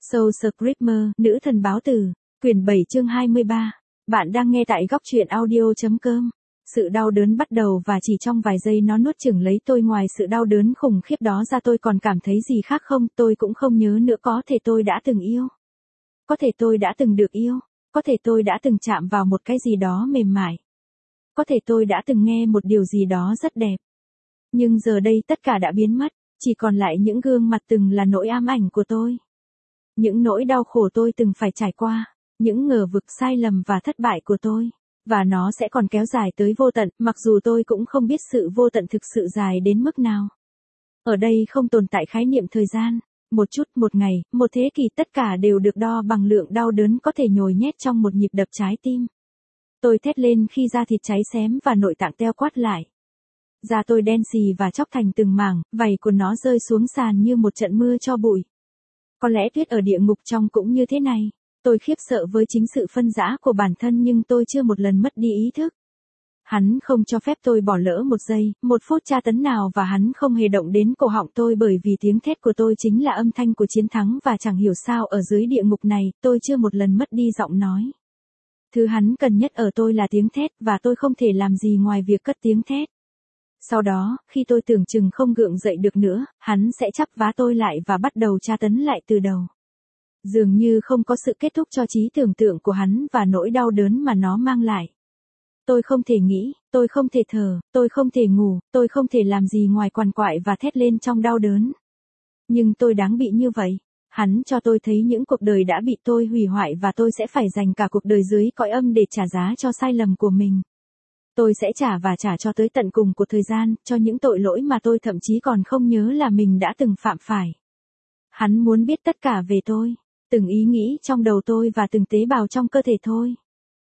Soul Screamer, nữ thần báo tử, quyển 7 chương 23. Bạn đang nghe tại góc truyện audio.com. Sự đau đớn bắt đầu và chỉ trong vài giây nó nuốt chửng lấy tôi. Ngoài sự đau đớn khủng khiếp đó ra tôi còn cảm thấy gì khác không? Tôi cũng không nhớ nữa. Có thể tôi đã từng yêu. Có thể tôi đã từng được yêu. Có thể tôi đã từng chạm vào một cái gì đó mềm mại. Có thể tôi đã từng nghe một điều gì đó rất đẹp. Nhưng giờ đây tất cả đã biến mất, chỉ còn lại những gương mặt từng là nỗi ám ảnh của tôi. Những nỗi đau khổ tôi từng phải trải qua, những ngờ vực sai lầm và thất bại của tôi. Và nó sẽ còn kéo dài tới vô tận, mặc dù tôi cũng không biết sự vô tận thực sự dài đến mức nào. Ở đây không tồn tại khái niệm thời gian, một chút, một ngày, một thế kỷ, tất cả đều được đo bằng lượng đau đớn có thể nhồi nhét trong một nhịp đập trái tim. Tôi thét lên khi da thịt cháy xém và nội tạng teo quắt lại. Da tôi đen xì và chóc thành từng mảng, vảy của nó rơi xuống sàn như một trận mưa tro bụi. Có lẽ tuyết ở địa ngục trong cũng như thế này. Tôi khiếp sợ với chính sự phân rã của bản thân nhưng tôi chưa một lần mất đi ý thức. Hắn không cho phép tôi bỏ lỡ một giây, một phút tra tấn nào và hắn không hề động đến cổ họng tôi bởi vì tiếng thét của tôi chính là âm thanh của chiến thắng và chẳng hiểu sao ở dưới địa ngục này tôi chưa một lần mất đi giọng nói. Thứ hắn cần nhất ở tôi là tiếng thét và tôi không thể làm gì ngoài việc cất tiếng thét. Sau đó, khi tôi tưởng chừng không gượng dậy được nữa, hắn sẽ chắp vá tôi lại và bắt đầu tra tấn lại từ đầu. Dường như không có sự kết thúc cho trí tưởng tượng của hắn và nỗi đau đớn mà nó mang lại. Tôi không thể nghĩ, tôi không thể thở, tôi không thể ngủ, tôi không thể làm gì ngoài quằn quại và thét lên trong đau đớn. Nhưng tôi đáng bị như vậy. Hắn cho tôi thấy những cuộc đời đã bị tôi hủy hoại và tôi sẽ phải dành cả cuộc đời dưới cõi âm để trả giá cho sai lầm của mình. Tôi sẽ trả và trả cho tới tận cùng của thời gian, cho những tội lỗi mà tôi thậm chí còn không nhớ là mình đã từng phạm phải. Hắn muốn biết tất cả về tôi, từng ý nghĩ trong đầu tôi và từng tế bào trong cơ thể tôi.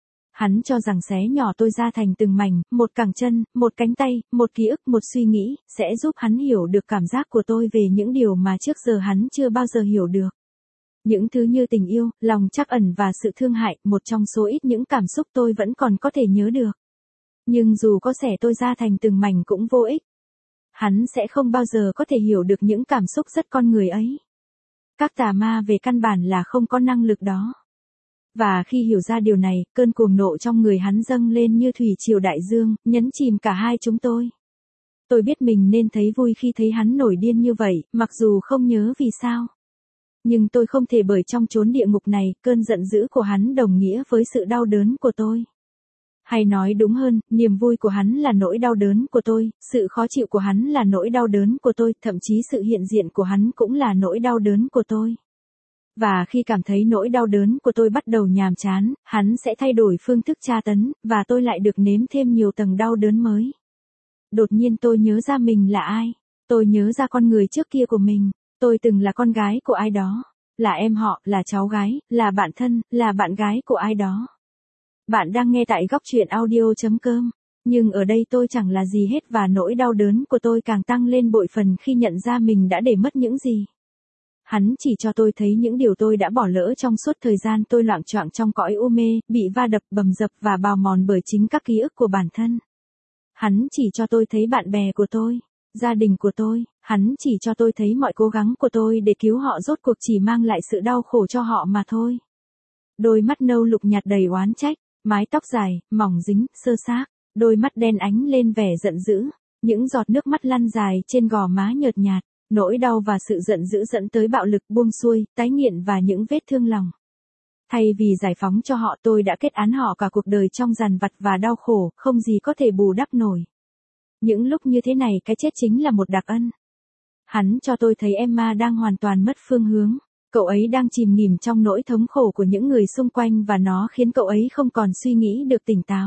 Hắn cho rằng xé nhỏ tôi ra thành từng mảnh, một cẳng chân, một cánh tay, một ký ức, một suy nghĩ, sẽ giúp hắn hiểu được cảm giác của tôi về những điều mà trước giờ hắn chưa bao giờ hiểu được. Những thứ như tình yêu, lòng trắc ẩn và sự thương hại, một trong số ít những cảm xúc tôi vẫn còn có thể nhớ được. Nhưng dù có xẻ tôi ra thành từng mảnh cũng vô ích. Hắn sẽ không bao giờ có thể hiểu được những cảm xúc rất con người ấy. Các tà ma về căn bản là không có năng lực đó. Và khi hiểu ra điều này, cơn cuồng nộ trong người hắn dâng lên như thủy triều đại dương, nhấn chìm cả hai chúng tôi. Tôi biết mình nên thấy vui khi thấy hắn nổi điên như vậy, mặc dù không nhớ vì sao. Nhưng tôi không thể bởi trong chốn địa ngục này, cơn giận dữ của hắn đồng nghĩa với sự đau đớn của tôi. Hay nói đúng hơn, niềm vui của hắn là nỗi đau đớn của tôi, sự khó chịu của hắn là nỗi đau đớn của tôi, thậm chí sự hiện diện của hắn cũng là nỗi đau đớn của tôi. Và khi cảm thấy nỗi đau đớn của tôi bắt đầu nhàm chán, hắn sẽ thay đổi phương thức tra tấn, và tôi lại được nếm thêm nhiều tầng đau đớn mới. Đột nhiên tôi nhớ ra mình là ai. Tôi nhớ ra con người trước kia của mình. Tôi từng là con gái của ai đó. Là em họ, là cháu gái, là bạn thân, là bạn gái của ai đó. Bạn đang nghe tại góc truyện audio.com. Nhưng ở đây tôi chẳng là gì hết và nỗi đau đớn của tôi càng tăng lên bội phần khi nhận ra mình đã để mất những gì. Hắn chỉ cho tôi thấy những điều tôi đã bỏ lỡ trong suốt thời gian tôi loạng choạng trong cõi u mê, bị va đập, bầm dập và bào mòn bởi chính các ký ức của bản thân. Hắn chỉ cho tôi thấy bạn bè của tôi, gia đình của tôi, hắn chỉ cho tôi thấy mọi cố gắng của tôi để cứu họ rốt cuộc chỉ mang lại sự đau khổ cho họ mà thôi. Đôi mắt nâu lục nhạt đầy oán trách, mái tóc dài, mỏng dính, xơ xác, đôi mắt đen ánh lên vẻ giận dữ, những giọt nước mắt lăn dài trên gò má nhợt nhạt. Nỗi đau và sự giận dữ dẫn tới bạo lực, buông xuôi, tái nghiện và những vết thương lòng. Thay vì giải phóng cho họ, tôi đã kết án họ cả cuộc đời trong dằn vặt và đau khổ, không gì có thể bù đắp nổi. Những lúc như thế này cái chết chính là một đặc ân. Hắn cho tôi thấy Emma đang hoàn toàn mất phương hướng. Cậu ấy đang chìm nghỉm trong nỗi thống khổ của những người xung quanh và nó khiến cậu ấy không còn suy nghĩ được tỉnh táo.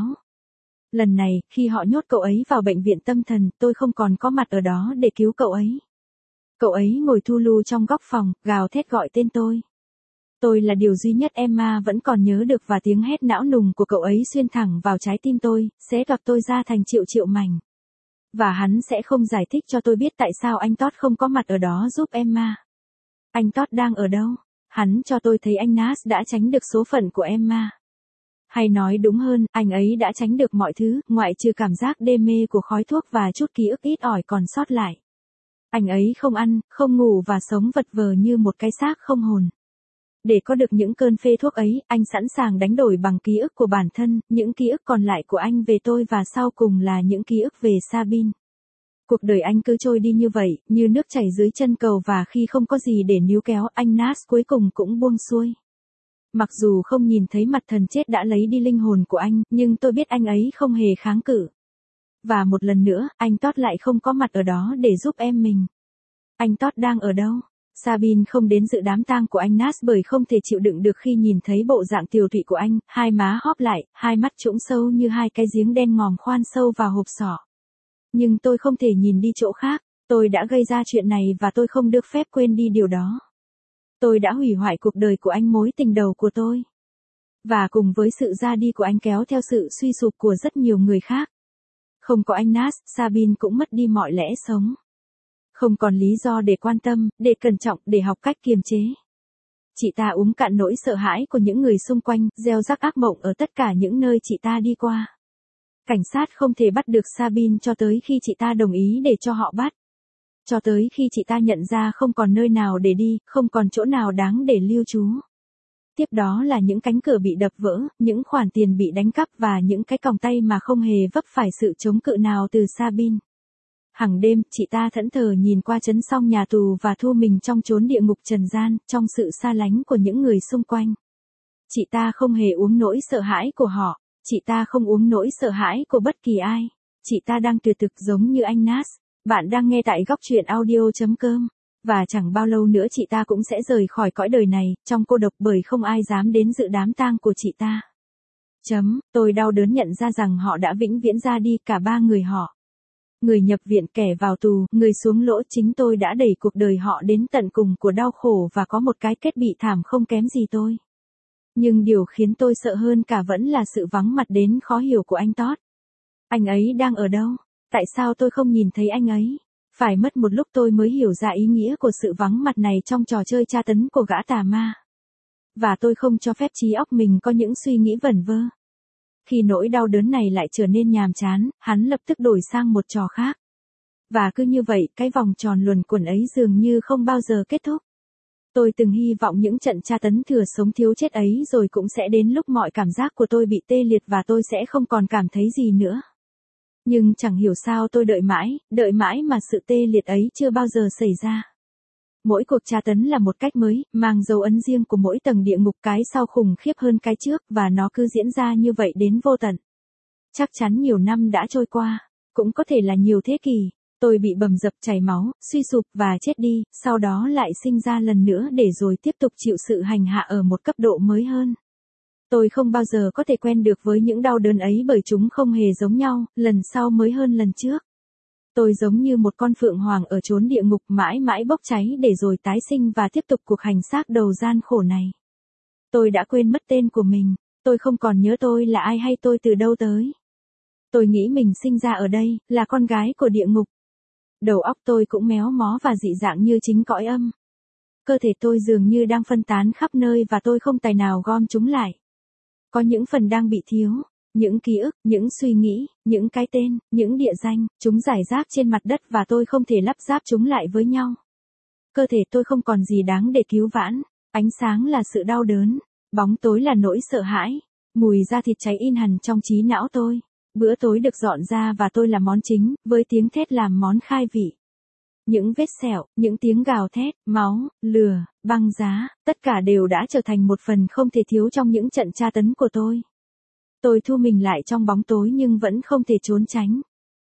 Lần này, khi họ nhốt cậu ấy vào bệnh viện tâm thần, tôi không còn có mặt ở đó để cứu cậu ấy. Cậu ấy ngồi thu lu trong góc phòng, gào thét gọi tên tôi. Tôi là điều duy nhất Emma vẫn còn nhớ được và tiếng hét não nùng của cậu ấy xuyên thẳng vào trái tim tôi, xé toạc tôi ra thành triệu triệu mảnh. Và hắn sẽ không giải thích cho tôi biết tại sao anh Todd không có mặt ở đó giúp Emma. Anh Todd đang ở đâu? Hắn cho tôi thấy anh Nas đã tránh được số phận của Emma. Hay nói đúng hơn, anh ấy đã tránh được mọi thứ, ngoại trừ cảm giác đê mê của khói thuốc và chút ký ức ít ỏi còn sót lại. Anh ấy không ăn, không ngủ và sống vật vờ như một cái xác không hồn. Để có được những cơn phê thuốc ấy, anh sẵn sàng đánh đổi bằng ký ức của bản thân, những ký ức còn lại của anh về tôi và sau cùng là những ký ức về Sabine. Cuộc đời anh cứ trôi đi như vậy, như nước chảy dưới chân cầu và khi không có gì để níu kéo, anh Nas cuối cùng cũng buông xuôi. Mặc dù không nhìn thấy mặt thần chết đã lấy đi linh hồn của anh, nhưng tôi biết anh ấy không hề kháng cự. Và một lần nữa, anh Todd lại không có mặt ở đó để giúp em mình. Anh Todd đang ở đâu? Sabine không đến dự đám tang của anh Nas bởi không thể chịu đựng được khi nhìn thấy bộ dạng tiều tụy của anh, hai má hóp lại, hai mắt trũng sâu như hai cái giếng đen ngòm khoan sâu vào hộp sọ. Nhưng tôi không thể nhìn đi chỗ khác, tôi đã gây ra chuyện này và tôi không được phép quên đi điều đó. Tôi đã hủy hoại cuộc đời của anh, mối tình đầu của tôi. Và cùng với sự ra đi của anh kéo theo sự suy sụp của rất nhiều người khác. Không có anh Nas, Sabine cũng mất đi mọi lẽ sống. Không còn lý do để quan tâm, để cẩn trọng, để học cách kiềm chế. Chị ta uống cạn nỗi sợ hãi của những người xung quanh, gieo rắc ác mộng ở tất cả những nơi chị ta đi qua. Cảnh sát không thể bắt được Sabine cho tới khi chị ta đồng ý để cho họ bắt. Cho tới khi chị ta nhận ra không còn nơi nào để đi, không còn chỗ nào đáng để lưu trú. Tiếp đó là những cánh cửa bị đập vỡ, những khoản tiền bị đánh cắp và những cái còng tay mà không hề vấp phải sự chống cự nào từ Sabine. Hằng đêm, chị ta thẫn thờ nhìn qua chấn song nhà tù và thu mình trong chốn địa ngục trần gian, trong sự xa lánh của những người xung quanh. Chị ta không hề uống nỗi sợ hãi của họ, chị ta không uống nỗi sợ hãi của bất kỳ ai. Chị ta đang tuyệt thực giống như anh Nas. Bạn đang nghe tại góc truyện audio.com. Và chẳng bao lâu nữa chị ta cũng sẽ rời khỏi cõi đời này, trong cô độc bởi không ai dám đến dự đám tang của chị ta. Tôi đau đớn nhận ra rằng họ đã vĩnh viễn ra đi, cả ba người họ. Người nhập viện, kẻ vào tù, người xuống lỗ, chính tôi đã đẩy cuộc đời họ đến tận cùng của đau khổ và có một cái kết bị thảm không kém gì tôi. Nhưng điều khiến tôi sợ hơn cả vẫn là sự vắng mặt đến khó hiểu của anh Todd. Anh ấy đang ở đâu? Tại sao tôi không nhìn thấy anh ấy? Phải mất một lúc tôi mới hiểu ra ý nghĩa của sự vắng mặt này trong trò chơi tra tấn của gã tà ma. Và tôi không cho phép trí óc mình có những suy nghĩ vẩn vơ. Khi nỗi đau đớn này lại trở nên nhàm chán, hắn lập tức đổi sang một trò khác. Và cứ như vậy, cái vòng tròn luẩn quẩn ấy dường như không bao giờ kết thúc. Tôi từng hy vọng những trận tra tấn thừa sống thiếu chết ấy rồi cũng sẽ đến lúc mọi cảm giác của tôi bị tê liệt và tôi sẽ không còn cảm thấy gì nữa. Nhưng chẳng hiểu sao tôi đợi mãi mà sự tê liệt ấy chưa bao giờ xảy ra. Mỗi cuộc tra tấn là một cách mới, mang dấu ấn riêng của mỗi tầng địa ngục, cái sau khủng khiếp hơn cái trước và nó cứ diễn ra như vậy đến vô tận. Chắc chắn nhiều năm đã trôi qua, cũng có thể là nhiều thế kỷ. Tôi bị bầm dập, chảy máu, suy sụp và chết đi, sau đó lại sinh ra lần nữa để rồi tiếp tục chịu sự hành hạ ở một cấp độ mới hơn. Tôi không bao giờ có thể quen được với những đau đớn ấy bởi chúng không hề giống nhau, lần sau mới hơn lần trước. Tôi giống như một con phượng hoàng ở chốn địa ngục mãi mãi bốc cháy để rồi tái sinh và tiếp tục cuộc hành xác đầu gian khổ này. Tôi đã quên mất tên của mình, tôi không còn nhớ tôi là ai hay tôi từ đâu tới. Tôi nghĩ mình sinh ra ở đây, là con gái của địa ngục. Đầu óc tôi cũng méo mó và dị dạng như chính cõi âm. Cơ thể tôi dường như đang phân tán khắp nơi và tôi không tài nào gom chúng lại. Có những phần đang bị thiếu, những ký ức, những suy nghĩ, những cái tên, những địa danh, chúng rải rác trên mặt đất và tôi không thể lắp ráp chúng lại với nhau. Cơ thể tôi không còn gì đáng để cứu vãn, ánh sáng là sự đau đớn, bóng tối là nỗi sợ hãi, mùi da thịt cháy in hằn trong trí não tôi. Bữa tối được dọn ra và tôi là món chính, với tiếng thét làm món khai vị. Những vết sẹo, những tiếng gào thét, máu, lửa, băng giá, tất cả đều đã trở thành một phần không thể thiếu trong những trận tra tấn của tôi. Tôi thu mình lại trong bóng tối nhưng vẫn không thể trốn tránh.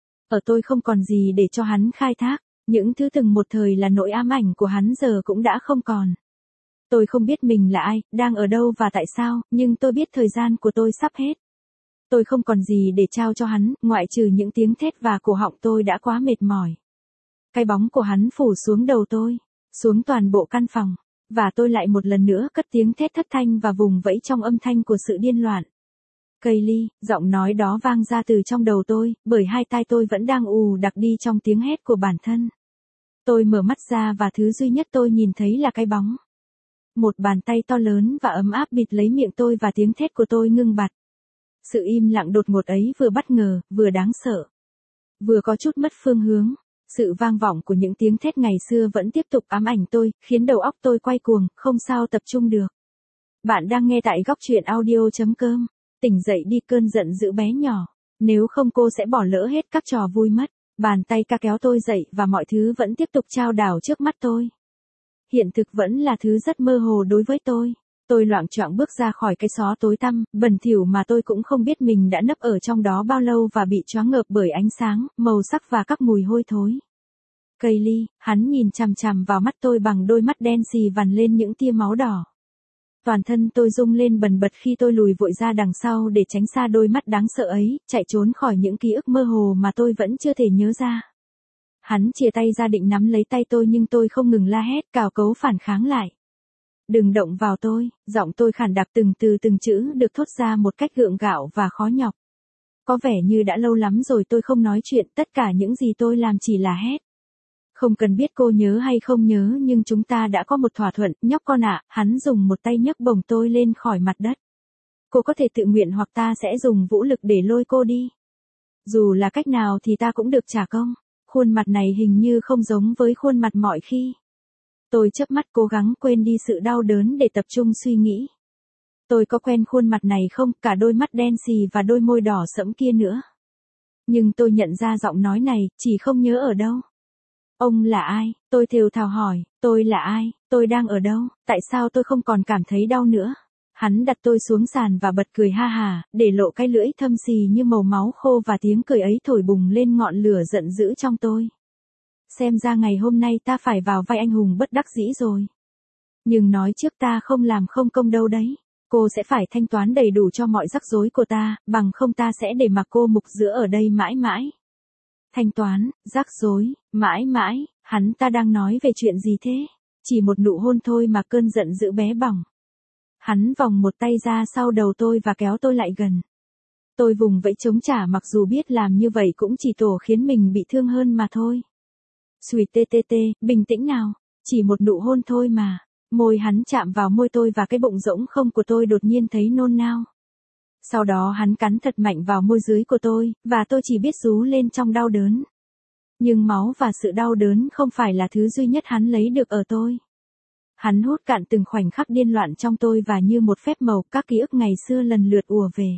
Ở tôi không còn gì để cho hắn khai thác, những thứ từng một thời là nỗi ám ảnh của hắn giờ cũng đã không còn. Tôi không biết mình là ai, đang ở đâu và tại sao, nhưng tôi biết thời gian của tôi sắp hết. Tôi không còn gì để trao cho hắn, ngoại trừ những tiếng thét và cổ họng tôi đã quá mệt mỏi. Cái bóng của hắn phủ xuống đầu tôi, xuống toàn bộ căn phòng, và tôi lại một lần nữa cất tiếng thét thất thanh và vùng vẫy trong âm thanh của sự điên loạn. Kaylee, giọng nói đó vang ra từ trong đầu tôi, bởi hai tai tôi vẫn đang ù đặc đi trong tiếng hét của bản thân. Tôi mở mắt ra và thứ duy nhất tôi nhìn thấy là cái bóng. Một bàn tay to lớn và ấm áp bịt lấy miệng tôi và tiếng thét của tôi ngưng bặt. Sự im lặng đột ngột ấy vừa bất ngờ, vừa đáng sợ. Vừa có chút mất phương hướng. Sự vang vọng của những tiếng thét ngày xưa vẫn tiếp tục ám ảnh tôi, khiến đầu óc tôi quay cuồng, không sao tập trung được. Bạn đang nghe tại góc truyện audio.com. Tỉnh dậy đi cơn giận dữ bé nhỏ. Nếu không cô sẽ bỏ lỡ hết các trò vui mất. Bàn tay ca kéo tôi dậy và mọi thứ vẫn tiếp tục chao đảo trước mắt tôi. Hiện thực vẫn là thứ rất mơ hồ đối với tôi. Tôi loạng choạng bước ra khỏi cái xó tối tăm, bẩn thỉu mà tôi cũng không biết mình đã nấp ở trong đó bao lâu và bị choáng ngợp bởi ánh sáng, màu sắc và các mùi hôi thối. Kaylee, hắn nhìn chằm chằm vào mắt tôi bằng đôi mắt đen xì vằn lên những tia máu đỏ. Toàn thân tôi rung lên bần bật khi tôi lùi vội ra đằng sau để tránh xa đôi mắt đáng sợ ấy, chạy trốn khỏi những ký ức mơ hồ mà tôi vẫn chưa thể nhớ ra. Hắn chìa tay ra định nắm lấy tay tôi nhưng tôi không ngừng la hét cào cấu phản kháng lại. Đừng động vào tôi, giọng tôi khản đặc từng chữ được thốt ra một cách gượng gạo và khó nhọc. Có vẻ như đã lâu lắm rồi tôi không nói chuyện, tất cả những gì tôi làm chỉ là hét. Không cần biết cô nhớ hay không nhớ nhưng chúng ta đã có một thỏa thuận, nhóc con ạ, hắn dùng một tay nhấc bổng tôi lên khỏi mặt đất. Cô có thể tự nguyện hoặc ta sẽ dùng vũ lực để lôi cô đi. Dù là cách nào thì ta cũng được trả công. Khuôn mặt này hình như không giống với khuôn mặt mọi khi. Tôi chớp mắt cố gắng quên đi sự đau đớn để tập trung suy nghĩ. Tôi có quen khuôn mặt này không, cả đôi mắt đen xì và đôi môi đỏ sẫm kia nữa. Nhưng tôi nhận ra giọng nói này, chỉ không nhớ ở đâu. Ông là ai? Tôi thều thào hỏi, tôi là ai? Tôi đang ở đâu? Tại sao tôi không còn cảm thấy đau nữa? Hắn đặt tôi xuống sàn và bật cười ha hà, để lộ cái lưỡi thâm xì như màu máu khô và tiếng cười ấy thổi bùng lên ngọn lửa giận dữ trong tôi. Xem ra ngày hôm nay ta phải vào vai anh hùng bất đắc dĩ rồi. Nhưng nói trước ta không làm không công đâu đấy. Cô sẽ phải thanh toán đầy đủ cho mọi rắc rối của ta, bằng không ta sẽ để mặc cô mục giữa ở đây mãi mãi. Thanh toán, rắc rối, mãi mãi, hắn ta đang nói về chuyện gì thế? Chỉ một nụ hôn thôi mà cơn giận dữ bé bỏng. Hắn vòng một tay ra sau đầu tôi và kéo tôi lại gần. Tôi vùng vẫy chống trả mặc dù biết làm như vậy cũng chỉ tổ khiến mình bị thương hơn mà thôi. Xùi tê tê tê, bình tĩnh nào, chỉ một nụ hôn thôi mà. Môi hắn chạm vào môi tôi và cái bụng rỗng không của tôi đột nhiên thấy nôn nao. Sau đó hắn cắn thật mạnh vào môi dưới của tôi, và tôi chỉ biết rú lên trong đau đớn. Nhưng máu và sự đau đớn không phải là thứ duy nhất hắn lấy được ở tôi. Hắn hút cạn từng khoảnh khắc điên loạn trong tôi và như một phép màu các ký ức ngày xưa lần lượt ùa về.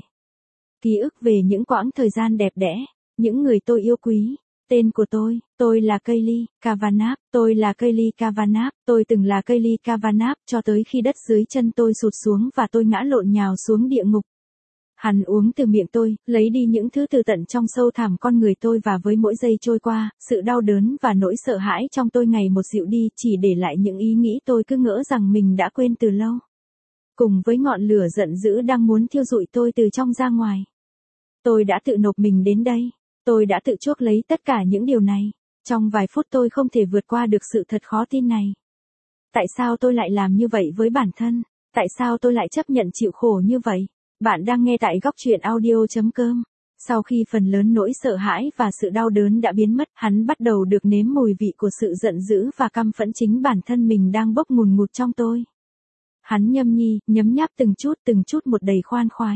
Ký ức về những quãng thời gian đẹp đẽ, những người tôi yêu quý. Tên của tôi là Kaylee Kavanagh, tôi là Kaylee Kavanagh, tôi từng là Kaylee Kavanagh cho tới khi đất dưới chân tôi sụt xuống và tôi ngã lộn nhào xuống địa ngục. Hắn uống từ miệng tôi, lấy đi những thứ từ tận trong sâu thẳm con người tôi và với mỗi giây trôi qua, sự đau đớn và nỗi sợ hãi trong tôi ngày một dịu đi chỉ để lại những ý nghĩ tôi cứ ngỡ rằng mình đã quên từ lâu. Cùng với ngọn lửa giận dữ đang muốn thiêu rụi tôi từ trong ra ngoài. Tôi đã tự nộp mình đến đây. Tôi đã tự chuốc lấy tất cả những điều này. Trong vài phút tôi không thể vượt qua được sự thật khó tin này. Tại sao tôi lại làm như vậy với bản thân? Tại sao tôi lại chấp nhận chịu khổ như vậy? Bạn đang nghe tại góc truyện audio.com. Sau khi phần lớn nỗi sợ hãi và sự đau đớn đã biến mất, hắn bắt đầu được nếm mùi vị của sự giận dữ và căm phẫn chính bản thân mình đang bốc ngùn ngụt trong tôi. Hắn nhâm nhi, nhấm nháp từng chút một đầy khoan khoái.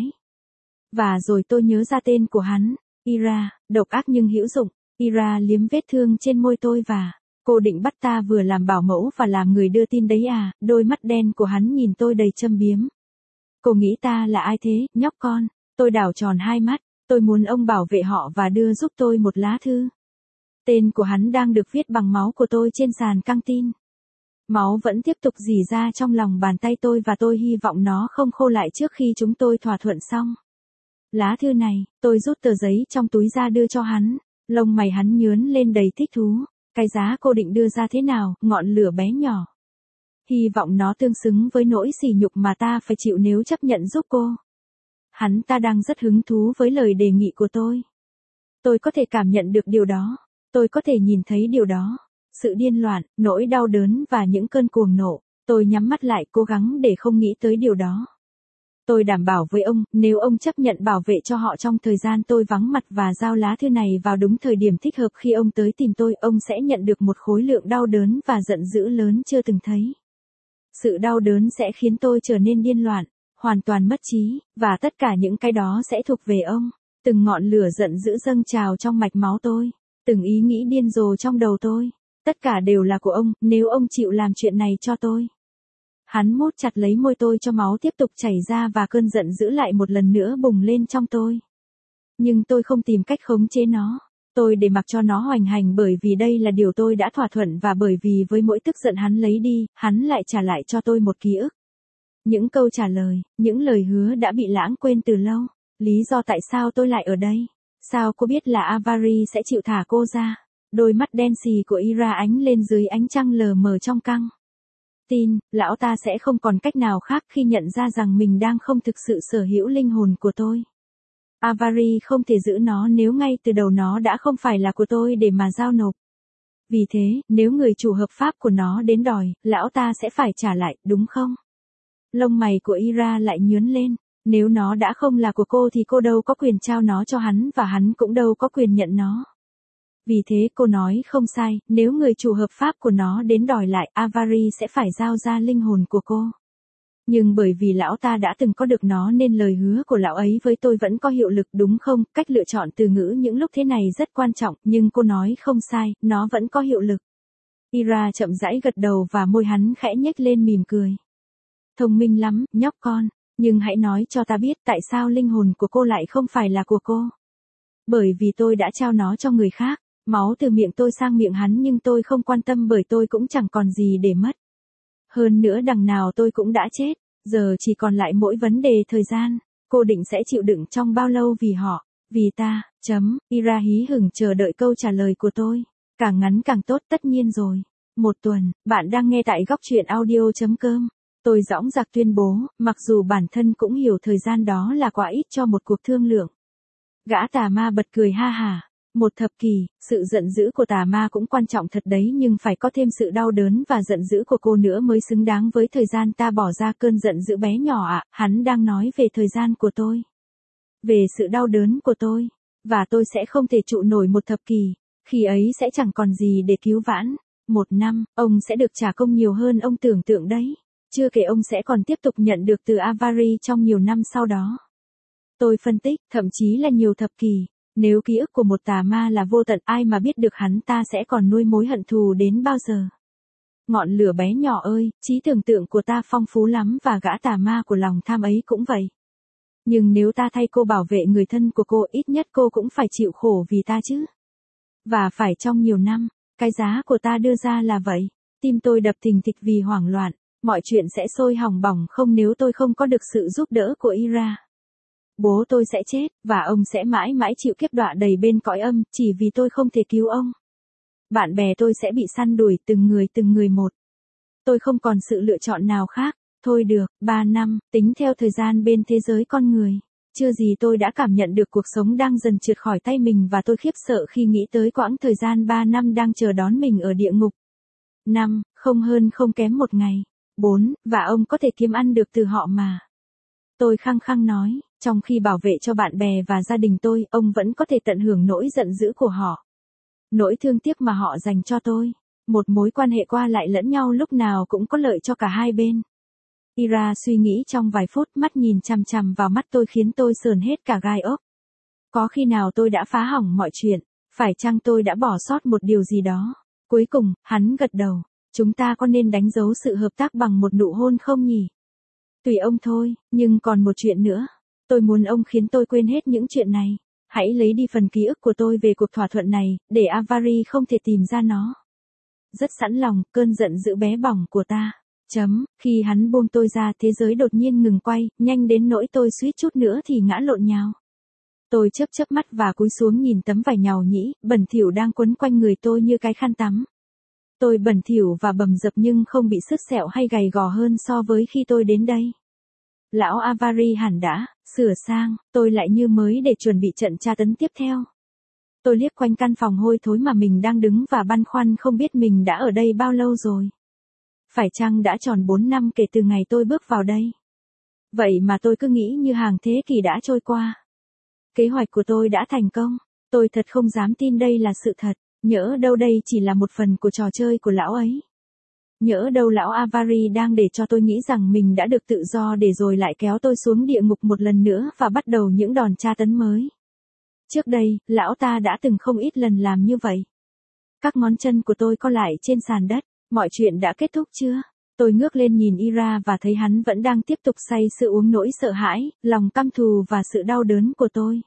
Và rồi tôi nhớ ra tên của hắn. Ira, độc ác nhưng hữu dụng. Ira liếm vết thương trên môi tôi và, cô định bắt ta vừa làm bảo mẫu và làm người đưa tin đấy à? Đôi mắt đen của hắn nhìn tôi đầy châm biếm. Cô nghĩ ta là ai thế, nhóc con? Tôi đảo tròn hai mắt, tôi muốn ông bảo vệ họ và đưa giúp tôi một lá thư. Tên của hắn đang được viết bằng máu của tôi trên sàn căng tin. Máu vẫn tiếp tục rỉ ra trong lòng bàn tay tôi và tôi hy vọng nó không khô lại trước khi chúng tôi thỏa thuận xong. Lá thư này, tôi rút tờ giấy trong túi ra đưa cho hắn, lông mày hắn nhướn lên đầy thích thú. Cái giá cô định đưa ra thế nào, ngọn lửa bé nhỏ? Hy vọng nó tương xứng với nỗi sỉ nhục mà ta phải chịu nếu chấp nhận giúp cô. Hắn ta đang rất hứng thú với lời đề nghị của tôi. Tôi có thể cảm nhận được điều đó. Tôi có thể nhìn thấy điều đó. Sự điên loạn, nỗi đau đớn và những cơn cuồng nộ. Tôi nhắm mắt lại cố gắng để không nghĩ tới điều đó. Tôi đảm bảo với ông, nếu ông chấp nhận bảo vệ cho họ trong thời gian tôi vắng mặt và giao lá thư này vào đúng thời điểm thích hợp khi ông tới tìm tôi, ông sẽ nhận được một khối lượng đau đớn và giận dữ lớn chưa từng thấy. Sự đau đớn sẽ khiến tôi trở nên điên loạn, hoàn toàn mất trí, và tất cả những cái đó sẽ thuộc về ông. Từng ngọn lửa giận dữ dâng trào trong mạch máu tôi, từng ý nghĩ điên rồ trong đầu tôi, tất cả đều là của ông, nếu ông chịu làm chuyện này cho tôi. Hắn mút chặt lấy môi tôi cho máu tiếp tục chảy ra và cơn giận dữ lại một lần nữa bùng lên trong tôi. Nhưng tôi không tìm cách khống chế nó. Tôi để mặc cho nó hoành hành bởi vì đây là điều tôi đã thỏa thuận và bởi vì với mỗi tức giận hắn lấy đi, hắn lại trả lại cho tôi một ký ức. Những câu trả lời, những lời hứa đã bị lãng quên từ lâu. Lý do tại sao tôi lại ở đây? Sao cô biết là Avari sẽ chịu thả cô ra? Đôi mắt đen xì của Ira ánh lên dưới ánh trăng lờ mờ trong căng. Tin, lão ta sẽ không còn cách nào khác khi nhận ra rằng mình đang không thực sự sở hữu linh hồn của tôi. Avari không thể giữ nó nếu ngay từ đầu nó đã không phải là của tôi để mà giao nộp. Vì thế, nếu người chủ hợp pháp của nó đến đòi, lão ta sẽ phải trả lại, đúng không? Lông mày của Ira lại nhướng lên. Nếu nó đã không là của cô thì cô đâu có quyền trao nó cho hắn và hắn cũng đâu có quyền nhận nó. Vì thế cô nói không sai, nếu người chủ hợp pháp của nó đến đòi lại, Avari sẽ phải giao ra linh hồn của cô. Nhưng bởi vì lão ta đã từng có được nó nên lời hứa của lão ấy với tôi vẫn có hiệu lực đúng không? Cách lựa chọn từ ngữ những lúc thế này rất quan trọng, nhưng cô nói không sai, nó vẫn có hiệu lực. Ira chậm rãi gật đầu và môi hắn khẽ nhếch lên mỉm cười. Thông minh lắm, nhóc con, nhưng hãy nói cho ta biết tại sao linh hồn của cô lại không phải là của cô. Bởi vì tôi đã trao nó cho người khác. Máu từ miệng tôi sang miệng hắn nhưng tôi không quan tâm bởi tôi cũng chẳng còn gì để mất. Hơn nữa đằng nào tôi cũng đã chết, giờ chỉ còn lại mỗi vấn đề thời gian. Cô định sẽ chịu đựng trong bao lâu vì họ, vì ta, Ira hí hửng chờ đợi câu trả lời của tôi. Càng ngắn càng tốt tất nhiên rồi. 1 tuần, bạn đang nghe tại góc truyện audio.com. Tôi dõng dạc tuyên bố, mặc dù bản thân cũng hiểu thời gian đó là quá ít cho một cuộc thương lượng. Gã tà ma bật cười ha hả. 1 thập kỷ, sự giận dữ của tà ma cũng quan trọng thật đấy nhưng phải có thêm sự đau đớn và giận dữ của cô nữa mới xứng đáng với thời gian ta bỏ ra cơn giận dữ bé nhỏ ạ. Hắn đang nói về thời gian của tôi. Về sự đau đớn của tôi. Và tôi sẽ không thể trụ nổi 1 thập kỷ. Khi ấy sẽ chẳng còn gì để cứu vãn. 1 năm, ông sẽ được trả công nhiều hơn ông tưởng tượng đấy. Chưa kể ông sẽ còn tiếp tục nhận được từ Avari trong nhiều năm sau đó. Tôi phân tích, thậm chí là nhiều thập kỷ. Nếu ký ức của một tà ma là vô tận ai mà biết được hắn ta sẽ còn nuôi mối hận thù đến bao giờ. Ngọn lửa bé nhỏ ơi, trí tưởng tượng của ta phong phú lắm và gã tà ma của lòng tham ấy cũng vậy. Nhưng nếu ta thay cô bảo vệ người thân của cô ít nhất cô cũng phải chịu khổ vì ta chứ. Và phải trong nhiều năm, cái giá của ta đưa ra là vậy. Tim tôi đập thình thịch vì hoảng loạn, mọi chuyện sẽ sôi hỏng bỏng không nếu tôi không có được sự giúp đỡ của Ira. Bố tôi sẽ chết, và ông sẽ mãi mãi chịu kiếp đọa đầy bên cõi âm, chỉ vì tôi không thể cứu ông. Bạn bè tôi sẽ bị săn đuổi từng người một. Tôi không còn sự lựa chọn nào khác. Thôi được, 3 năm, tính theo thời gian bên thế giới con người. Chưa gì tôi đã cảm nhận được cuộc sống đang dần trượt khỏi tay mình và tôi khiếp sợ khi nghĩ tới quãng thời gian 3 năm đang chờ đón mình ở địa ngục. 5, không hơn không kém 1 ngày. 4, và ông có thể kiếm ăn được từ họ mà. Tôi khăng khăng nói. Trong khi bảo vệ cho bạn bè và gia đình tôi, ông vẫn có thể tận hưởng nỗi giận dữ của họ. Nỗi thương tiếc mà họ dành cho tôi. Một mối quan hệ qua lại lẫn nhau lúc nào cũng có lợi cho cả hai bên. Ira suy nghĩ trong vài phút, mắt nhìn chằm chằm vào mắt tôi khiến tôi sởn hết cả gai ốc. Có khi nào tôi đã phá hỏng mọi chuyện? Phải chăng tôi đã bỏ sót một điều gì đó? Cuối cùng, hắn gật đầu. Chúng ta có nên đánh dấu sự hợp tác bằng một nụ hôn không nhỉ? Tùy ông thôi, nhưng còn một chuyện nữa. Tôi muốn ông khiến tôi quên hết những chuyện này. Hãy lấy đi phần ký ức của tôi về cuộc thỏa thuận này, để Avari không thể tìm ra nó. Rất sẵn lòng, cơn giận dữ bé bỏng của ta. Khi hắn buông tôi ra, thế giới đột nhiên ngừng quay, nhanh đến nỗi tôi suýt chút nữa thì ngã lộn nhào. Tôi chớp mắt và cúi xuống nhìn tấm vải nhàu nhĩ, bẩn thỉu đang quấn quanh người tôi như cái khăn tắm. Tôi bẩn thỉu và bầm dập nhưng không bị sứt sẹo hay gầy gò hơn so với khi tôi đến đây. Lão Avari hẳn đã sửa sang, tôi lại như mới để chuẩn bị trận tra tấn tiếp theo. Tôi liếc quanh căn phòng hôi thối mà mình đang đứng và băn khoăn không biết mình đã ở đây bao lâu rồi. Phải chăng đã tròn 4 năm kể từ ngày tôi bước vào đây? Vậy mà tôi cứ nghĩ như hàng thế kỷ đã trôi qua. Kế hoạch của tôi đã thành công. Tôi thật không dám tin đây là sự thật. Nhỡ đâu đây chỉ là một phần của trò chơi của lão ấy. Nhỡ đâu lão Avari đang để cho tôi nghĩ rằng mình đã được tự do để rồi lại kéo tôi xuống địa ngục một lần nữa và bắt đầu những đòn tra tấn mới. Trước đây, lão ta đã từng không ít lần làm như vậy. Các ngón chân của tôi co lại trên sàn đất. Mọi chuyện đã kết thúc chưa? Tôi ngước lên nhìn Ira và thấy hắn vẫn đang tiếp tục say sưa uống nỗi sợ hãi, lòng căm thù và sự đau đớn của tôi.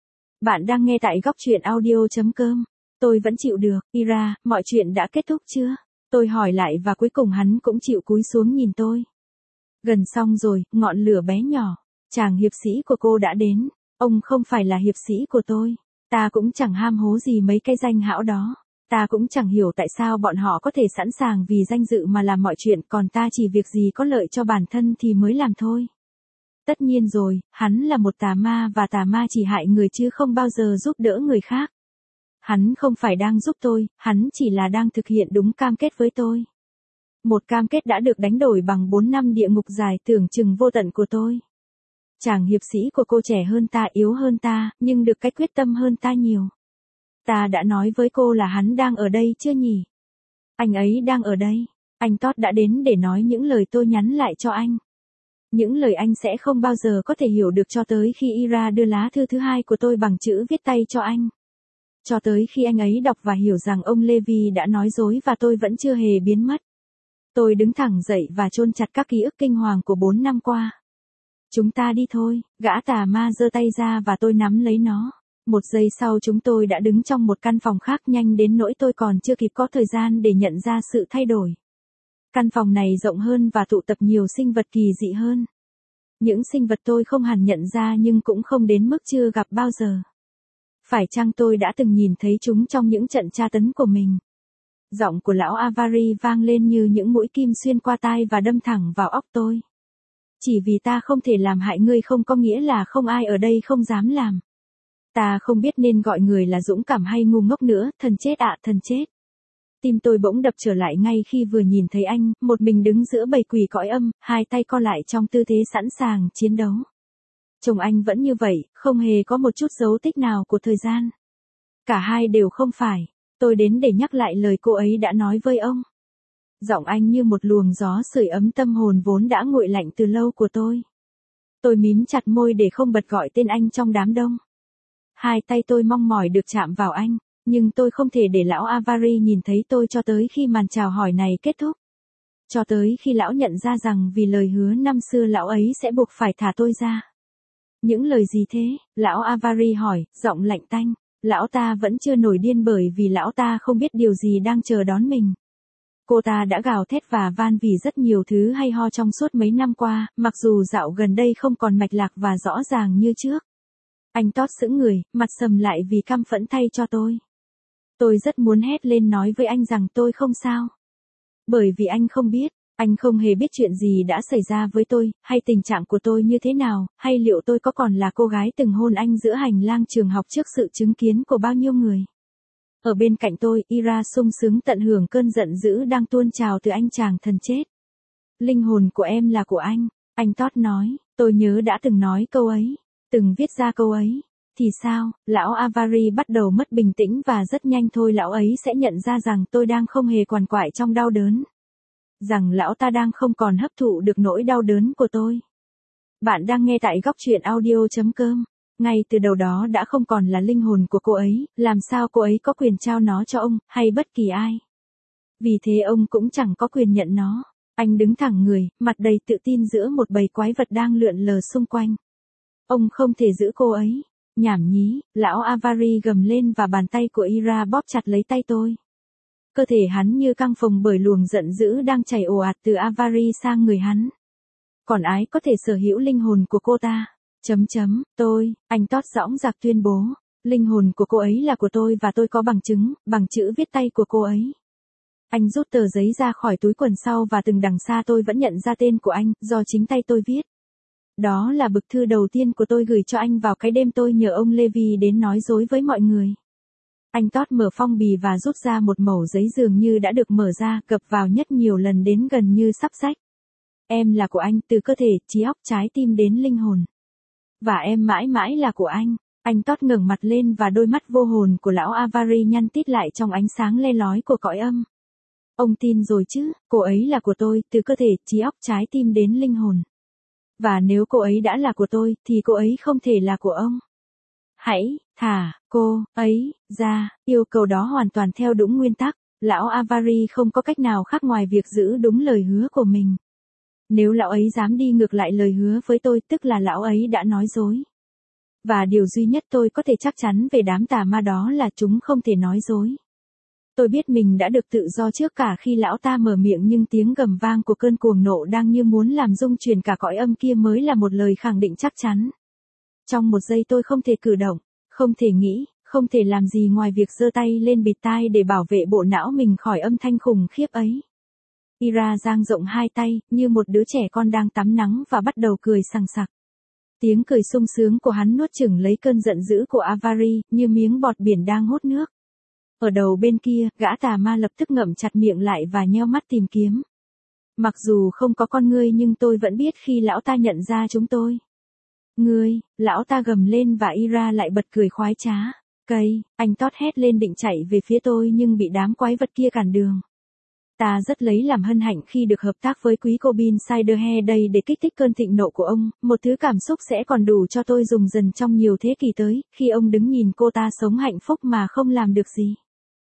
Bạn đang nghe tại góc truyện audio.com. Tôi vẫn chịu được, Ira, mọi chuyện đã kết thúc chưa? Tôi hỏi lại và cuối cùng hắn cũng chịu cúi xuống nhìn tôi. Gần xong rồi, ngọn lửa bé nhỏ. Chàng hiệp sĩ của cô đã đến. Ông không phải là hiệp sĩ của tôi. Ta cũng chẳng ham hố gì mấy cái danh hão đó. Ta cũng chẳng hiểu tại sao bọn họ có thể sẵn sàng vì danh dự mà làm mọi chuyện, còn ta chỉ việc gì có lợi cho bản thân thì mới làm thôi. Tất nhiên rồi, hắn là một tà ma và tà ma chỉ hại người chứ không bao giờ giúp đỡ người khác. Hắn không phải đang giúp tôi, hắn chỉ là đang thực hiện đúng cam kết với tôi. Một cam kết đã được đánh đổi bằng 4 năm địa ngục dài tưởng chừng vô tận của tôi. Chàng hiệp sĩ của cô trẻ hơn ta, yếu hơn ta, nhưng được cái quyết tâm hơn ta nhiều. Ta đã nói với cô là hắn đang ở đây chưa nhỉ? Anh ấy đang ở đây. Anh Todd đã đến để nói những lời tôi nhắn lại cho anh. Những lời anh sẽ không bao giờ có thể hiểu được cho tới khi Ira đưa lá thư thứ hai của tôi bằng chữ viết tay cho anh. Cho tới khi anh ấy đọc và hiểu rằng ông Levi đã nói dối và tôi vẫn chưa hề biến mất. Tôi đứng thẳng dậy và chôn chặt các ký ức kinh hoàng của 4 năm qua. Chúng ta đi thôi, gã tà ma giơ tay ra và tôi nắm lấy nó. Một giây sau chúng tôi đã đứng trong một căn phòng khác, nhanh đến nỗi tôi còn chưa kịp có thời gian để nhận ra sự thay đổi. Căn phòng này rộng hơn và tụ tập nhiều sinh vật kỳ dị hơn. Những sinh vật tôi không hẳn nhận ra nhưng cũng không đến mức chưa gặp bao giờ. Phải chăng tôi đã từng nhìn thấy chúng trong những trận tra tấn của mình? Giọng của lão Avari vang lên như những mũi kim xuyên qua tai và đâm thẳng vào óc tôi. Chỉ vì ta không thể làm hại ngươi không có nghĩa là không ai ở đây không dám làm. Ta không biết nên gọi người là dũng cảm hay ngu ngốc nữa, thần chết ạ, thần chết. Tim tôi bỗng đập trở lại ngay khi vừa nhìn thấy anh, một mình đứng giữa bầy quỷ cõi âm, hai tay co lại trong tư thế sẵn sàng chiến đấu. Trông anh vẫn như vậy, không hề có một chút dấu tích nào của thời gian. Cả hai đều không phải. Tôi đến để nhắc lại lời cô ấy đã nói với ông. Giọng anh như một luồng gió sưởi ấm tâm hồn vốn đã nguội lạnh từ lâu của tôi. Tôi mím chặt môi để không bật gọi tên anh trong đám đông. Hai tay tôi mong mỏi được chạm vào anh, nhưng tôi không thể để lão Avari nhìn thấy tôi cho tới khi màn chào hỏi này kết thúc. Cho tới khi lão nhận ra rằng vì lời hứa năm xưa lão ấy sẽ buộc phải thả tôi ra. Những lời gì thế? Lão Avari hỏi, giọng lạnh tanh. Lão ta vẫn chưa nổi điên bởi vì lão ta không biết điều gì đang chờ đón mình. Cô ta đã gào thét và van vì rất nhiều thứ hay ho trong suốt mấy năm qua, mặc dù dạo gần đây không còn mạch lạc và rõ ràng như trước. Anh Todd sững người, mặt sầm lại vì căm phẫn thay cho tôi. Tôi rất muốn hét lên nói với anh rằng tôi không sao. Bởi vì anh không biết, anh không hề biết chuyện gì đã xảy ra với tôi, hay tình trạng của tôi như thế nào, hay liệu tôi có còn là cô gái từng hôn anh giữa hành lang trường học trước sự chứng kiến của bao nhiêu người. Ở bên cạnh tôi, Ira sung sướng tận hưởng cơn giận dữ đang tuôn trào từ anh chàng thần chết. Linh hồn của em là của anh Todd nói, tôi nhớ đã từng nói câu ấy, từng viết ra câu ấy. Thì sao, lão Avari bắt đầu mất bình tĩnh và rất nhanh thôi lão ấy sẽ nhận ra rằng tôi đang không hề quằn quại trong đau đớn. Rằng lão ta đang không còn hấp thụ được nỗi đau đớn của tôi. Bạn đang nghe tại góc truyện audio.com. Ngay từ đầu đó đã không còn là linh hồn của cô ấy, làm sao cô ấy có quyền trao nó cho ông, hay bất kỳ ai. Vì thế ông cũng chẳng có quyền nhận nó. Anh đứng thẳng người, mặt đầy tự tin giữa một bầy quái vật đang lượn lờ xung quanh. Ông không thể giữ cô ấy. Nhảm nhí, lão Avari gầm lên và bàn tay của Ira bóp chặt lấy tay tôi. Cơ thể hắn như căng phồng bởi luồng giận dữ đang chảy ồ ạt từ Avari sang người hắn. Còn ai có thể sở hữu linh hồn của cô ta? Tôi, anh Todd dõng dạc tuyên bố. Linh hồn của cô ấy là của tôi và tôi có bằng chứng, bằng chữ viết tay của cô ấy. Anh rút tờ giấy ra khỏi túi quần sau và từng đằng xa tôi vẫn nhận ra tên của anh, do chính tay tôi viết. Đó là bức thư đầu tiên của tôi gửi cho anh vào cái đêm tôi nhờ ông Levi đến nói dối với mọi người. Anh Todd mở phong bì và rút ra một mẩu giấy dường như đã được mở ra, gập vào nhất nhiều lần đến gần như sắp rách. Em là của anh, từ cơ thể, trí óc, trái tim đến linh hồn. Và em mãi mãi là của anh. Anh Todd ngẩng mặt lên và đôi mắt vô hồn của lão Avari nhăn tít lại trong ánh sáng le lói của cõi âm. Ông tin rồi chứ, cô ấy là của tôi, từ cơ thể, trí óc, trái tim đến linh hồn. Và nếu cô ấy đã là của tôi, thì cô ấy không thể là của ông. Hãy thả cô ấy ra, yêu cầu đó hoàn toàn theo đúng nguyên tắc. lão Avari không có cách nào khác ngoài việc giữ đúng lời hứa của mình. Nếu lão ấy dám đi ngược lại lời hứa với tôi, tức là lão ấy đã nói dối. Và điều duy nhất tôi có thể chắc chắn về đám tà ma đó là chúng không thể nói dối. Tôi biết mình đã được tự do trước cả khi lão ta mở miệng, nhưng tiếng gầm vang của cơn cuồng nộ đang như muốn làm rung chuyển cả cõi âm kia mới là một lời khẳng định chắc chắn. Trong một giây tôi không thể cử động, không thể nghĩ, không thể làm gì ngoài việc giơ tay lên bịt tai để bảo vệ bộ não mình khỏi âm thanh khủng khiếp ấy. Ira dang rộng hai tay, như một đứa trẻ con đang tắm nắng và bắt đầu cười sằng sặc. Tiếng cười sung sướng của hắn nuốt chửng lấy cơn giận dữ của Avari, như miếng bọt biển đang hốt nước. Ở đầu bên kia, gã tà ma lập tức ngậm chặt miệng lại và nheo mắt tìm kiếm. Mặc dù không có con ngươi nhưng tôi vẫn biết khi lão ta nhận ra chúng tôi. Ngươi, lão ta gầm lên và Ira lại bật cười khoái trá. Cây, anh tót hét lên định chạy về phía tôi nhưng bị đám quái vật kia cản đường. Ta rất lấy làm hân hạnh khi được hợp tác với quý cô Bin Siderhead đây để kích thích cơn thịnh nộ của ông, một thứ cảm xúc sẽ còn đủ cho tôi dùng dần trong nhiều thế kỷ tới, khi ông đứng nhìn cô ta sống hạnh phúc mà không làm được gì.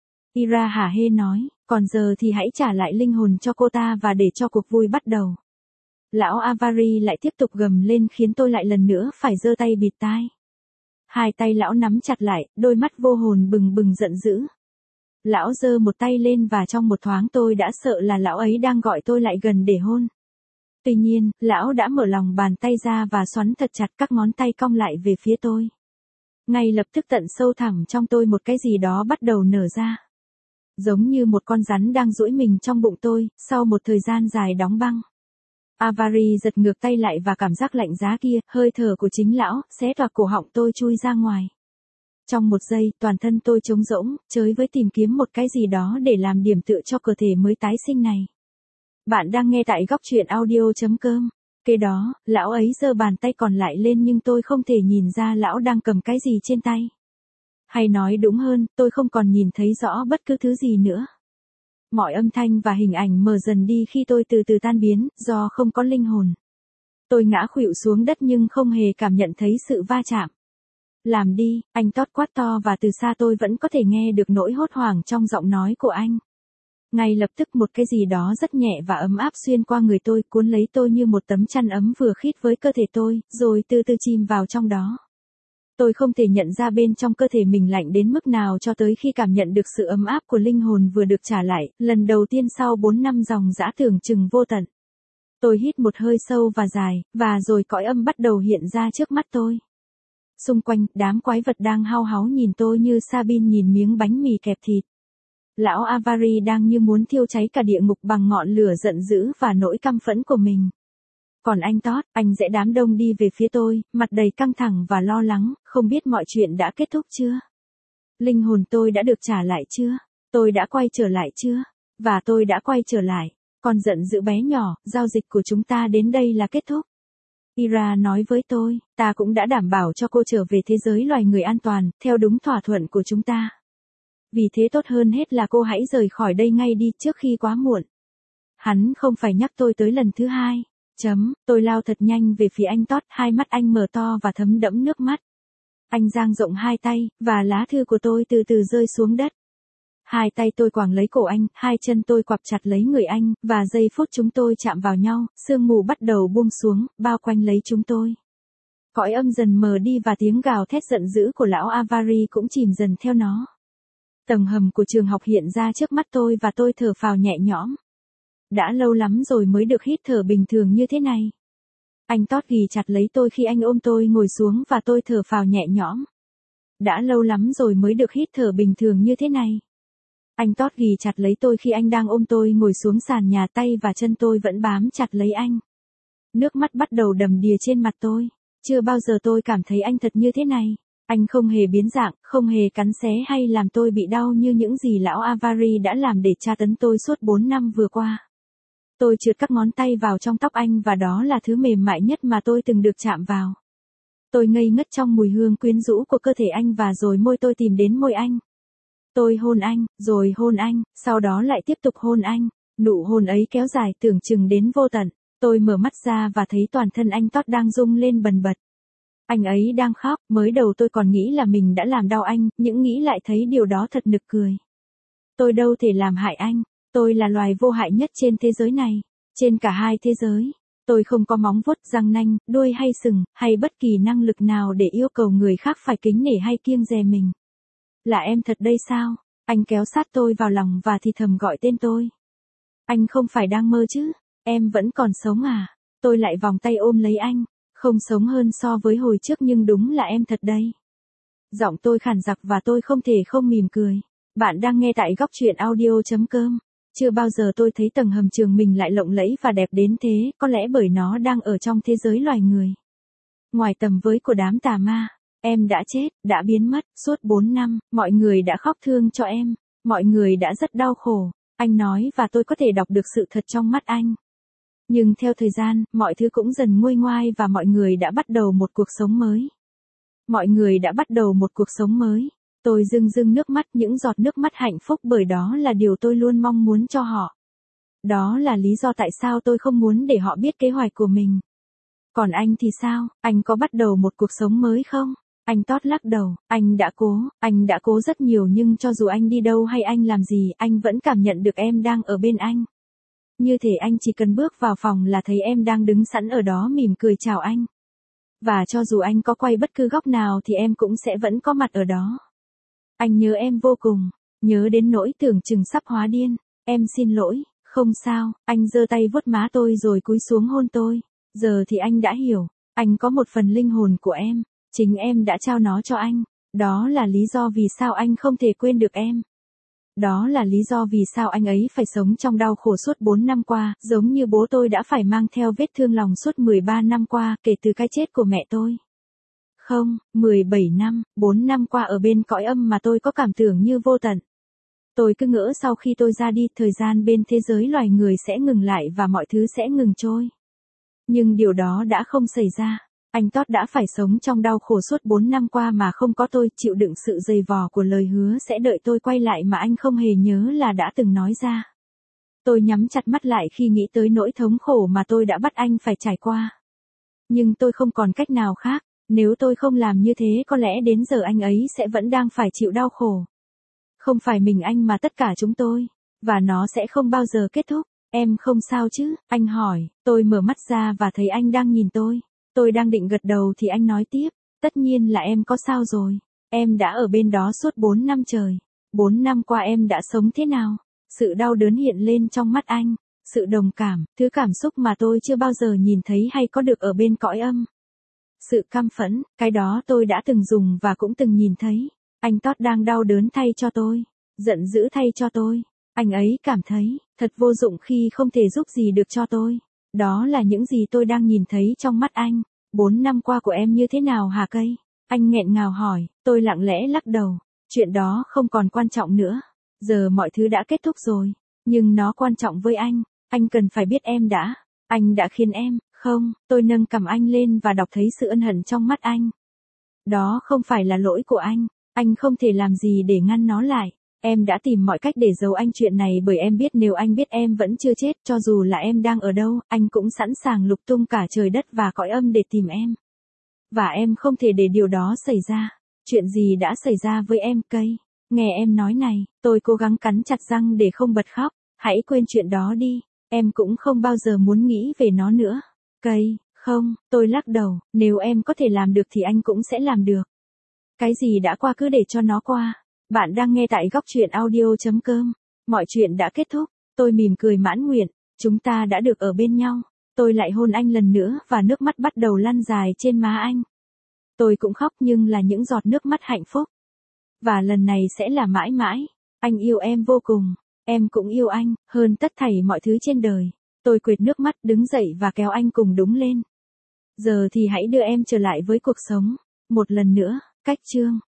Ira hả hê nói, còn giờ thì hãy trả lại linh hồn cho cô ta và để cho cuộc vui bắt đầu. Lão Avari lại tiếp tục gầm lên khiến tôi lại lần nữa phải giơ tay bịt tai. Hai tay lão nắm chặt lại, đôi mắt vô hồn bừng bừng giận dữ. Lão giơ một tay lên và trong một thoáng tôi đã sợ là lão ấy đang gọi tôi lại gần để hôn. Tuy nhiên, lão đã mở lòng bàn tay ra và xoắn thật chặt, các ngón tay cong lại về phía tôi. Ngay lập tức tận sâu thẳm trong tôi một cái gì đó bắt đầu nở ra. Giống như một con rắn đang duỗi mình trong bụng tôi, sau một thời gian dài đóng băng. Avari giật ngược tay lại và cảm giác lạnh giá kia, hơi thở của chính lão, xé toạc cổ họng tôi chui ra ngoài. Trong một giây, toàn thân tôi trống rỗng, chới với tìm kiếm một cái gì đó để làm điểm tựa cho cơ thể mới tái sinh này. Bạn đang nghe tại góc truyện audio.com. Kế đó, lão ấy giơ bàn tay còn lại lên nhưng tôi không thể nhìn ra lão đang cầm cái gì trên tay. Hay nói đúng hơn, tôi không còn nhìn thấy rõ bất cứ thứ gì nữa. Mọi âm thanh và hình ảnh mờ dần đi khi tôi từ từ tan biến, do không có linh hồn. Tôi ngã khuỵu xuống đất nhưng không hề cảm nhận thấy sự va chạm. Làm đi, anh Todd quát to và từ xa tôi vẫn có thể nghe được nỗi hốt hoảng trong giọng nói của anh. Ngay lập tức một cái gì đó rất nhẹ và ấm áp xuyên qua người tôi, cuốn lấy tôi như một tấm chăn ấm vừa khít với cơ thể tôi, rồi từ từ chìm vào trong đó. Tôi không thể nhận ra bên trong cơ thể mình lạnh đến mức nào cho tới khi cảm nhận được sự ấm áp của linh hồn vừa được trả lại, lần đầu tiên sau 4 năm dòng dã tưởng chừng vô tận. Tôi hít một hơi sâu và dài, và rồi cõi âm bắt đầu hiện ra trước mắt tôi. Xung quanh, đám quái vật đang hao háo nhìn tôi như Sabine nhìn miếng bánh mì kẹp thịt. Lão Avari đang như muốn thiêu cháy cả địa ngục bằng ngọn lửa giận dữ và nỗi căm phẫn của mình. Còn anh Todd, anh dễ đám đông đi về phía tôi, mặt đầy căng thẳng và lo lắng, không biết mọi chuyện đã kết thúc chưa? Linh hồn tôi đã được trả lại chưa? Tôi đã quay trở lại chưa? Và tôi đã quay trở lại. Con giận dữ bé nhỏ, giao dịch của chúng ta đến đây là kết thúc. Ira nói với tôi, ta cũng đã đảm bảo cho cô trở về thế giới loài người an toàn, theo đúng thỏa thuận của chúng ta. Vì thế tốt hơn hết là cô hãy rời khỏi đây ngay đi trước khi quá muộn. Hắn không phải nhắc tôi tới lần thứ hai. Tôi lao thật nhanh về phía anh Todd, hai mắt anh mở to và thấm đẫm nước mắt. Anh dang rộng hai tay, và lá thư của tôi từ từ rơi xuống đất. Hai tay tôi quàng lấy cổ anh, hai chân tôi quặp chặt lấy người anh, và giây phút chúng tôi chạm vào nhau, sương mù bắt đầu buông xuống, bao quanh lấy chúng tôi. Cõi âm dần mờ đi và tiếng gào thét giận dữ của lão Avari cũng chìm dần theo nó. Tầng hầm của trường học hiện ra trước mắt tôi và tôi thở phào nhẹ nhõm. Đã lâu lắm rồi mới được hít thở bình thường như thế này. Anh Todd ghì chặt lấy tôi khi anh ôm tôi ngồi xuống và tôi thở phào nhẹ nhõm. Đã lâu lắm rồi mới được hít thở bình thường như thế này. Anh Todd ghì chặt lấy tôi khi anh đang ôm tôi ngồi xuống sàn nhà, tay và chân tôi vẫn bám chặt lấy anh. Nước mắt bắt đầu đầm đìa trên mặt tôi. Chưa bao giờ tôi cảm thấy anh thật như thế này. Anh không hề biến dạng, không hề cắn xé hay làm tôi bị đau như những gì lão Avari đã làm để tra tấn tôi suốt 4 năm vừa qua. Tôi trượt các ngón tay vào trong tóc anh và đó là thứ mềm mại nhất mà tôi từng được chạm vào. Tôi ngây ngất trong mùi hương quyến rũ của cơ thể anh và rồi môi tôi tìm đến môi anh. Tôi hôn anh, rồi hôn anh, sau đó lại tiếp tục hôn anh. Nụ hôn ấy kéo dài tưởng chừng đến vô tận. Tôi mở mắt ra và thấy toàn thân anh Todd đang rung lên bần bật. Anh ấy đang khóc, mới đầu tôi còn nghĩ là mình đã làm đau anh, nhưng nghĩ lại thấy điều đó thật nực cười. Tôi đâu thể làm hại anh. Tôi là loài vô hại nhất trên thế giới này. Trên cả hai thế giới. Tôi không có móng vuốt, răng nanh, đuôi hay sừng, hay bất kỳ năng lực nào để yêu cầu người khác phải kính nể hay kiêng dè mình. Là em thật đây sao? Anh kéo sát tôi vào lòng và thì thầm gọi tên tôi. Anh không phải đang mơ chứ? Em vẫn còn sống à? Tôi lại vòng tay ôm lấy anh. Không sống hơn so với hồi trước nhưng đúng là em thật đây. Giọng tôi khản giặc và tôi không thể không mỉm cười. Bạn đang nghe tại góc truyện audio.com. Chưa bao giờ tôi thấy tầng hầm trường mình lại lộng lẫy và đẹp đến thế, có lẽ bởi nó đang ở trong thế giới loài người. Ngoài tầm với của đám tà ma, em đã chết, đã biến mất, suốt 4 năm, mọi người đã khóc thương cho em, mọi người đã rất đau khổ, anh nói và tôi có thể đọc được sự thật trong mắt anh. Nhưng theo thời gian, mọi thứ cũng dần nguôi ngoai và mọi người đã bắt đầu một cuộc sống mới. Mọi người đã bắt đầu một cuộc sống mới. Tôi rưng rưng nước mắt, những giọt nước mắt hạnh phúc bởi đó là điều tôi luôn mong muốn cho họ. Đó là lý do tại sao tôi không muốn để họ biết kế hoạch của mình. Còn anh thì sao, anh có bắt đầu một cuộc sống mới không? Anh Todd lắc đầu, anh đã cố rất nhiều nhưng cho dù anh đi đâu hay anh làm gì, anh vẫn cảm nhận được em đang ở bên anh. Như thể anh chỉ cần bước vào phòng là thấy em đang đứng sẵn ở đó mỉm cười chào anh. Và cho dù anh có quay bất cứ góc nào thì em cũng sẽ vẫn có mặt ở đó. Anh nhớ em vô cùng, nhớ đến nỗi tưởng chừng sắp hóa điên. Em xin lỗi, không sao, anh giơ tay vuốt má tôi rồi cúi xuống hôn tôi. Giờ thì anh đã hiểu, anh có một phần linh hồn của em, chính em đã trao nó cho anh. Đó là lý do vì sao anh không thể quên được em. Đó là lý do vì sao anh ấy phải sống trong đau khổ suốt 4 năm qua, giống như bố tôi đã phải mang theo vết thương lòng suốt 13 năm qua, kể từ cái chết của mẹ tôi. Không, 17 năm, 4 năm qua ở bên cõi âm mà tôi có cảm tưởng như vô tận. Tôi cứ ngỡ sau khi tôi ra đi, thời gian bên thế giới loài người sẽ ngừng lại và mọi thứ sẽ ngừng trôi. Nhưng điều đó đã không xảy ra. Anh Todd đã phải sống trong đau khổ suốt 4 năm qua mà không có tôi, chịu đựng sự dày vò của lời hứa sẽ đợi tôi quay lại mà anh không hề nhớ là đã từng nói ra. Tôi nhắm chặt mắt lại khi nghĩ tới nỗi thống khổ mà tôi đã bắt anh phải trải qua. Nhưng tôi không còn cách nào khác, nếu tôi không làm như thế có lẽ đến giờ anh ấy sẽ vẫn đang phải chịu đau khổ. Không phải mình anh mà tất cả chúng tôi, và nó sẽ không bao giờ kết thúc. Em không sao chứ? Anh hỏi, tôi mở mắt ra và thấy anh đang nhìn tôi. Tôi đang định gật đầu thì anh nói tiếp, tất nhiên là em có sao rồi. Em đã ở bên đó suốt 4 năm trời. 4 năm qua em đã sống thế nào? Sự đau đớn hiện lên trong mắt anh. Sự đồng cảm, thứ cảm xúc mà tôi chưa bao giờ nhìn thấy hay có được ở bên cõi âm. Sự căm phẫn, cái đó tôi đã từng dùng và cũng từng nhìn thấy. Anh Todd đang đau đớn thay cho tôi. Giận dữ thay cho tôi. Anh ấy cảm thấy, thật vô dụng khi không thể giúp gì được cho tôi. Đó là những gì tôi đang nhìn thấy trong mắt anh. 4 năm qua của em như thế nào hả cây? Anh nghẹn ngào hỏi, tôi lặng lẽ lắc đầu. Chuyện đó không còn quan trọng nữa. Giờ mọi thứ đã kết thúc rồi. Nhưng nó quan trọng với anh cần phải biết em đã. Anh đã khiến em, không, tôi nâng cằm anh lên và đọc thấy sự ân hận trong mắt anh. Đó không phải là lỗi của anh không thể làm gì để ngăn nó lại. Em đã tìm mọi cách để giấu anh chuyện này bởi em biết nếu anh biết em vẫn chưa chết, cho dù là em đang ở đâu, anh cũng sẵn sàng lục tung cả trời đất và cõi âm để tìm em. Và em không thể để điều đó xảy ra. Chuyện gì đã xảy ra với em, cây? Nghe em nói này, tôi cố gắng cắn chặt răng để không bật khóc. Hãy quên chuyện đó đi, em cũng không bao giờ muốn nghĩ về nó nữa. Cây, không, tôi lắc đầu, nếu em có thể làm được thì anh cũng sẽ làm được. Cái gì đã qua cứ để cho nó qua. Bạn đang nghe tại góc truyện audio.com. Mọi chuyện đã kết thúc. Tôi mỉm cười mãn nguyện. Chúng ta đã được ở bên nhau. Tôi lại hôn anh lần nữa và nước mắt bắt đầu lăn dài trên má anh. Tôi cũng khóc nhưng là những giọt nước mắt hạnh phúc. Và lần này sẽ là mãi mãi. Anh yêu em vô cùng. Em cũng yêu anh, hơn tất thảy mọi thứ trên đời. Tôi quệt nước mắt đứng dậy và kéo anh cùng đúng lên. Giờ thì hãy đưa em trở lại với cuộc sống. Một lần nữa, cách chương.